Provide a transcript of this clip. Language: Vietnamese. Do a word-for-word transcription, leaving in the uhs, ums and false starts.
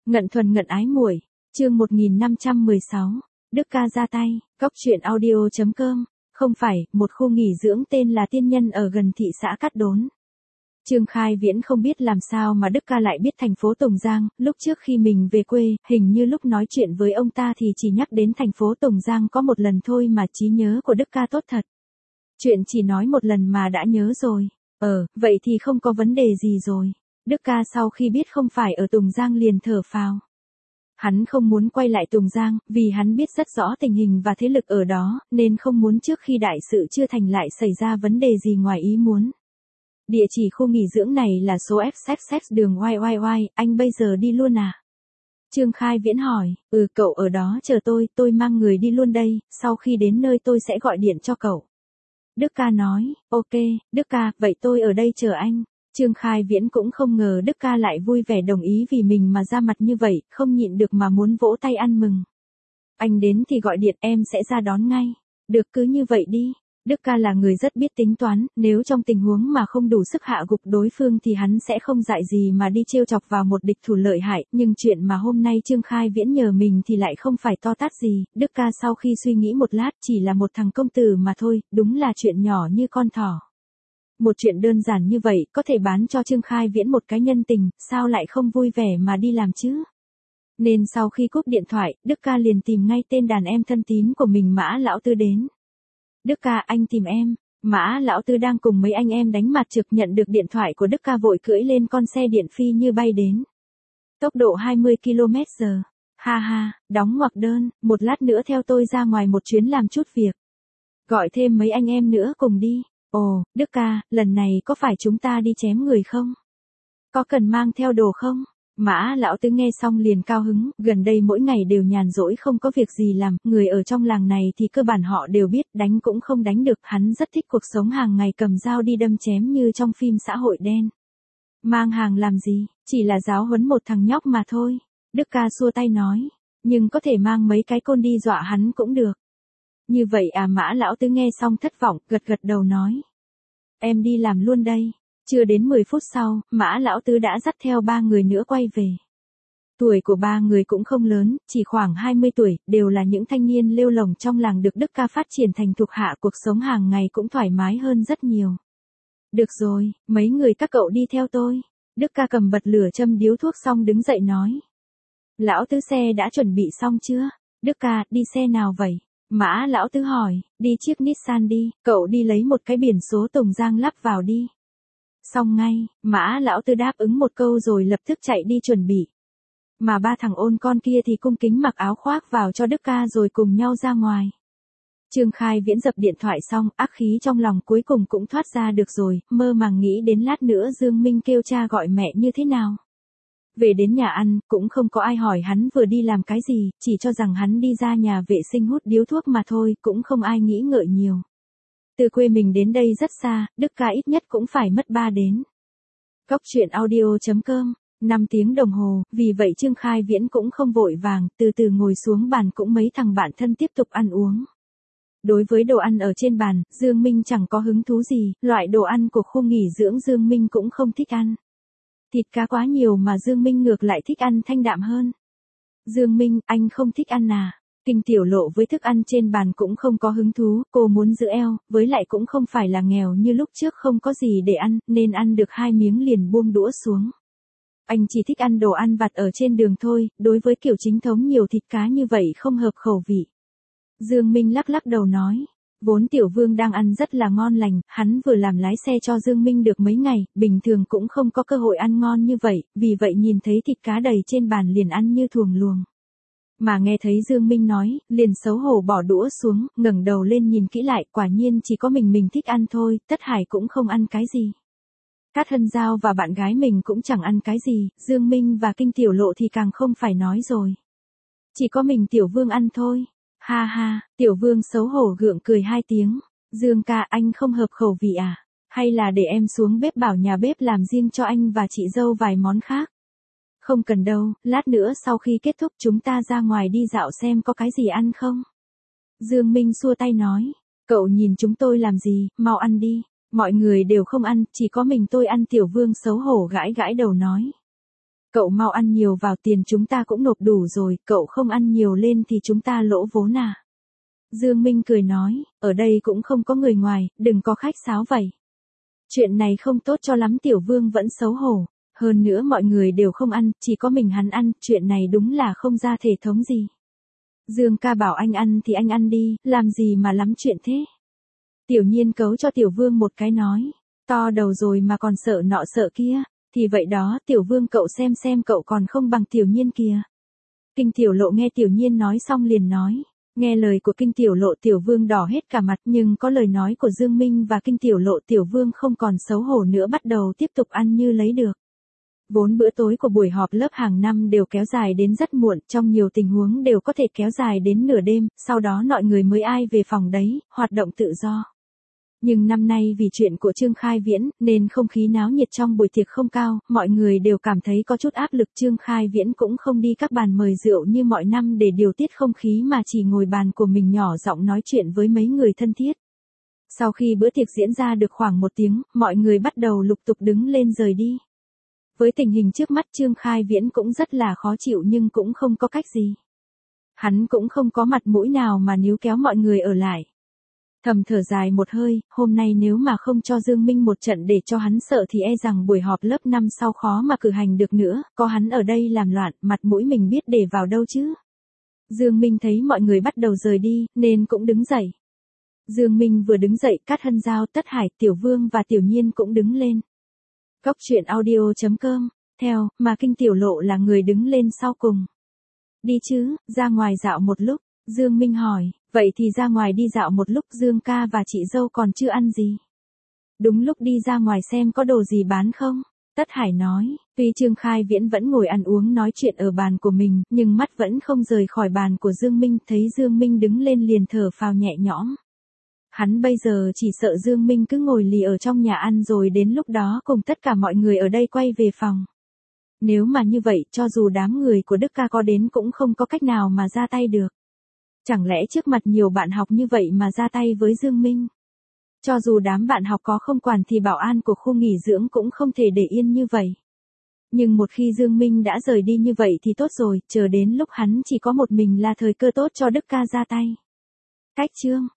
Ngận thuần ngận ái muội, chương một nghìn năm trăm mười sáu, Đức ca ra tay, Cóc truyện audio chấm com, không phải, một khu nghỉ dưỡng tên là Tiên Nhân ở gần thị xã Cát Đốn. Trương Khai Viễn không biết làm sao mà Đức ca lại biết thành phố Tùng Giang, lúc trước khi mình về quê, hình như lúc nói chuyện với ông ta thì chỉ nhắc đến thành phố Tùng Giang có một lần thôi mà trí nhớ của Đức ca tốt thật. Chuyện chỉ nói một lần mà đã nhớ rồi, ờ, vậy thì không có vấn đề gì rồi. Đức ca sau khi biết không phải ở Tùng Giang liền thở phào. Hắn không muốn quay lại Tùng Giang, vì hắn biết rất rõ tình hình và thế lực ở đó, nên không muốn trước khi đại sự chưa thành lại xảy ra vấn đề gì ngoài ý muốn. Địa chỉ khu nghỉ dưỡng này là số F X X đường Y Y Y, anh bây giờ đi luôn à? Trương Khai Viễn hỏi, ừ cậu ở đó chờ tôi, tôi mang người đi luôn đây, sau khi đến nơi tôi sẽ gọi điện cho cậu. Đức ca nói, ok, Đức ca, vậy tôi ở đây chờ anh. Trương Khai Viễn cũng không ngờ Đức ca lại vui vẻ đồng ý vì mình mà ra mặt như vậy, không nhịn được mà muốn vỗ tay ăn mừng. Anh đến thì gọi điện em sẽ ra đón ngay. Được cứ như vậy đi. Đức ca là người rất biết tính toán, nếu trong tình huống mà không đủ sức hạ gục đối phương thì hắn sẽ không dại gì mà đi trêu chọc vào một địch thủ lợi hại, nhưng chuyện mà hôm nay Trương Khai Viễn nhờ mình thì lại không phải to tát gì. Đức ca sau khi suy nghĩ một lát chỉ là một thằng công tử mà thôi, đúng là chuyện nhỏ như con thỏ. Một chuyện đơn giản như vậy có thể bán cho Trương Khai Viễn một cái nhân tình, sao lại không vui vẻ mà đi làm chứ? Nên sau khi cúp điện thoại, Đức ca liền tìm ngay tên đàn em thân tín của mình Mã Lão Tư đến. Đức ca, anh tìm em. Mã Lão Tư đang cùng mấy anh em đánh mặt trực nhận được điện thoại của Đức ca vội cưỡi lên con xe điện phi như bay đến. Tốc độ hai mươi ki lô mét giờ. Ha ha, đóng ngoặc đơn, một lát nữa theo tôi ra ngoài một chuyến làm chút việc. Gọi thêm mấy anh em nữa cùng đi. Ồ, Đức ca, lần này có phải chúng ta đi chém người không? Có cần mang theo đồ không? Mã Lão Tư nghe xong liền cao hứng, gần đây mỗi ngày đều nhàn rỗi không có việc gì làm, người ở trong làng này thì cơ bản họ đều biết, đánh cũng không đánh được, hắn rất thích cuộc sống hàng ngày cầm dao đi đâm chém như trong phim xã hội đen. Mang hàng làm gì, chỉ là giáo huấn một thằng nhóc mà thôi. Đức ca xua tay nói, nhưng có thể mang mấy cái côn đi dọa hắn cũng được. Như vậy à? Mã Lão Tư nghe xong thất vọng, gật gật đầu nói. Em đi làm luôn đây. Chưa đến mười phút sau, Mã Lão Tư đã dắt theo ba người nữa quay về. Tuổi của ba người cũng không lớn, chỉ khoảng hai mươi tuổi, đều là những thanh niên lêu lổng trong làng được Đức ca phát triển thành thuộc hạ, cuộc sống hàng ngày cũng thoải mái hơn rất nhiều. Được rồi, mấy người các cậu đi theo tôi. Đức ca cầm bật lửa châm điếu thuốc xong đứng dậy nói. Lão Tư xe đã chuẩn bị xong chưa? Đức ca, đi xe nào vậy? Mã Lão Tư hỏi, đi chiếc Nissan đi, cậu đi lấy một cái biển số Tùng Giang lắp vào đi. Xong ngay, Mã Lão Tư đáp ứng một câu rồi lập tức chạy đi chuẩn bị. Mà ba thằng ôn con kia thì cung kính mặc áo khoác vào cho Đức ca rồi cùng nhau ra ngoài. Trương Khai Viễn dập điện thoại xong, ác khí trong lòng cuối cùng cũng thoát ra được rồi, mơ màng nghĩ đến lát nữa Dương Minh kêu cha gọi mẹ như thế nào. Về đến nhà ăn, cũng không có ai hỏi hắn vừa đi làm cái gì, chỉ cho rằng hắn đi ra nhà vệ sinh hút điếu thuốc mà thôi, cũng không ai nghĩ ngợi nhiều. Từ quê mình đến đây rất xa, Đức ca ít nhất cũng phải mất ba đến. Cóc truyện audio chấm com, năm tiếng đồng hồ, vì vậy Trương Khai Viễn cũng không vội vàng, từ từ ngồi xuống bàn cũng mấy thằng bạn thân tiếp tục ăn uống. Đối với đồ ăn ở trên bàn, Dương Minh chẳng có hứng thú gì, loại đồ ăn của khu nghỉ dưỡng Dương Minh cũng không thích ăn. Thịt cá quá nhiều mà Dương Minh ngược lại thích ăn thanh đạm hơn. Dương Minh, anh không thích ăn à? Kinh Tiểu Lộ với thức ăn trên bàn cũng không có hứng thú, cô muốn giữ eo, với lại cũng không phải là nghèo như lúc trước không có gì để ăn, nên ăn được hai miếng liền buông đũa xuống. Anh chỉ thích ăn đồ ăn vặt ở trên đường thôi, đối với kiểu chính thống nhiều thịt cá như vậy không hợp khẩu vị. Dương Minh lắc lắc đầu nói, vốn Tiểu Vương đang ăn rất là ngon lành, hắn vừa làm lái xe cho Dương Minh được mấy ngày, bình thường cũng không có cơ hội ăn ngon như vậy, vì vậy nhìn thấy thịt cá đầy trên bàn liền ăn như thuồng luồng. Mà nghe thấy Dương Minh nói, liền xấu hổ bỏ đũa xuống, ngẩng đầu lên nhìn kỹ lại, quả nhiên chỉ có mình mình thích ăn thôi, Tất Hải cũng không ăn cái gì. Cát Hân Giao và bạn gái mình cũng chẳng ăn cái gì, Dương Minh và Kinh Tiểu Lộ thì càng không phải nói rồi. Chỉ có mình Tiểu Vương ăn thôi. Ha ha, Tiểu Vương xấu hổ gượng cười hai tiếng. Dương ca, anh không hợp khẩu vị à? Hay là để em xuống bếp bảo nhà bếp làm riêng cho anh và chị dâu vài món khác? Không cần đâu, lát nữa sau khi kết thúc chúng ta ra ngoài đi dạo xem có cái gì ăn không? Dương Minh xua tay nói, cậu nhìn chúng tôi làm gì, mau ăn đi. Mọi người đều không ăn, chỉ có mình tôi ăn. Tiểu Vương xấu hổ gãi gãi đầu nói. Cậu mau ăn nhiều vào, tiền chúng ta cũng nộp đủ rồi, cậu không ăn nhiều lên thì chúng ta lỗ vốn à. Dương Minh cười nói, ở đây cũng không có người ngoài, đừng có khách sáo vậy. Chuyện này không tốt cho lắm. Tiểu Vương vẫn xấu hổ. Hơn nữa mọi người đều không ăn, chỉ có mình hắn ăn, chuyện này đúng là không ra thể thống gì. Dương ca bảo anh ăn thì anh ăn đi, làm gì mà lắm chuyện thế. Tiểu Nhiên cấu cho Tiểu Vương một cái nói, to đầu rồi mà còn sợ nọ sợ kia, thì vậy đó. Tiểu Vương cậu xem xem cậu còn không bằng Tiểu Nhiên kìa. Kinh Tiểu Lộ nghe Tiểu Nhiên nói xong liền nói, nghe lời của Kinh Tiểu Lộ Tiểu Vương đỏ hết cả mặt, nhưng có lời nói của Dương Minh và Kinh Tiểu Lộ Tiểu Vương không còn xấu hổ nữa, bắt đầu tiếp tục ăn như lấy được. Vốn bữa tối của buổi họp lớp hàng năm đều kéo dài đến rất muộn, trong nhiều tình huống đều có thể kéo dài đến nửa đêm, sau đó mọi người mới ai về phòng đấy, hoạt động tự do. Nhưng năm nay vì chuyện của Trương Khai Viễn, nên không khí náo nhiệt trong buổi tiệc không cao, mọi người đều cảm thấy có chút áp lực. Trương Khai Viễn cũng không đi các bàn mời rượu như mọi năm để điều tiết không khí mà chỉ ngồi bàn của mình nhỏ giọng nói chuyện với mấy người thân thiết. Sau khi bữa tiệc diễn ra được khoảng một tiếng, mọi người bắt đầu lục tục đứng lên rời đi. Với tình hình trước mắt Trương Khai Viễn cũng rất là khó chịu nhưng cũng không có cách gì. Hắn cũng không có mặt mũi nào mà níu kéo mọi người ở lại. Thầm thở dài một hơi, hôm nay nếu mà không cho Dương Minh một trận để cho hắn sợ thì e rằng buổi họp lớp năm sau khó mà cử hành được nữa, có hắn ở đây làm loạn, mặt mũi mình biết để vào đâu chứ. Dương Minh thấy mọi người bắt đầu rời đi, nên cũng đứng dậy. Dương Minh vừa đứng dậy, Cát Hân Giao, Tất Hải, Tiểu Vương và Tiểu Nhiên cũng đứng lên. Góc truyện audio chấm com, theo, mà Kinh Tiểu Lộ là người đứng lên sau cùng. Đi chứ, ra ngoài dạo một lúc, Dương Minh hỏi, vậy thì ra ngoài đi dạo một lúc. Dương ca và chị dâu còn chưa ăn gì. Đúng lúc đi ra ngoài xem có đồ gì bán không? Tất Hải nói, tuy Trương Khai Viễn vẫn ngồi ăn uống nói chuyện ở bàn của mình, nhưng mắt vẫn không rời khỏi bàn của Dương Minh, thấy Dương Minh đứng lên liền thở phào nhẹ nhõm. Hắn bây giờ chỉ sợ Dương Minh cứ ngồi lì ở trong nhà ăn rồi đến lúc đó cùng tất cả mọi người ở đây quay về phòng. Nếu mà như vậy, cho dù đám người của Đức ca có đến cũng không có cách nào mà ra tay được. Chẳng lẽ trước mặt nhiều bạn học như vậy mà ra tay với Dương Minh? Cho dù đám bạn học có không quản thì bảo an của khu nghỉ dưỡng cũng không thể để yên như vậy. Nhưng một khi Dương Minh đã rời đi như vậy thì tốt rồi, chờ đến lúc hắn chỉ có một mình là thời cơ tốt cho Đức ca ra tay. Cách chương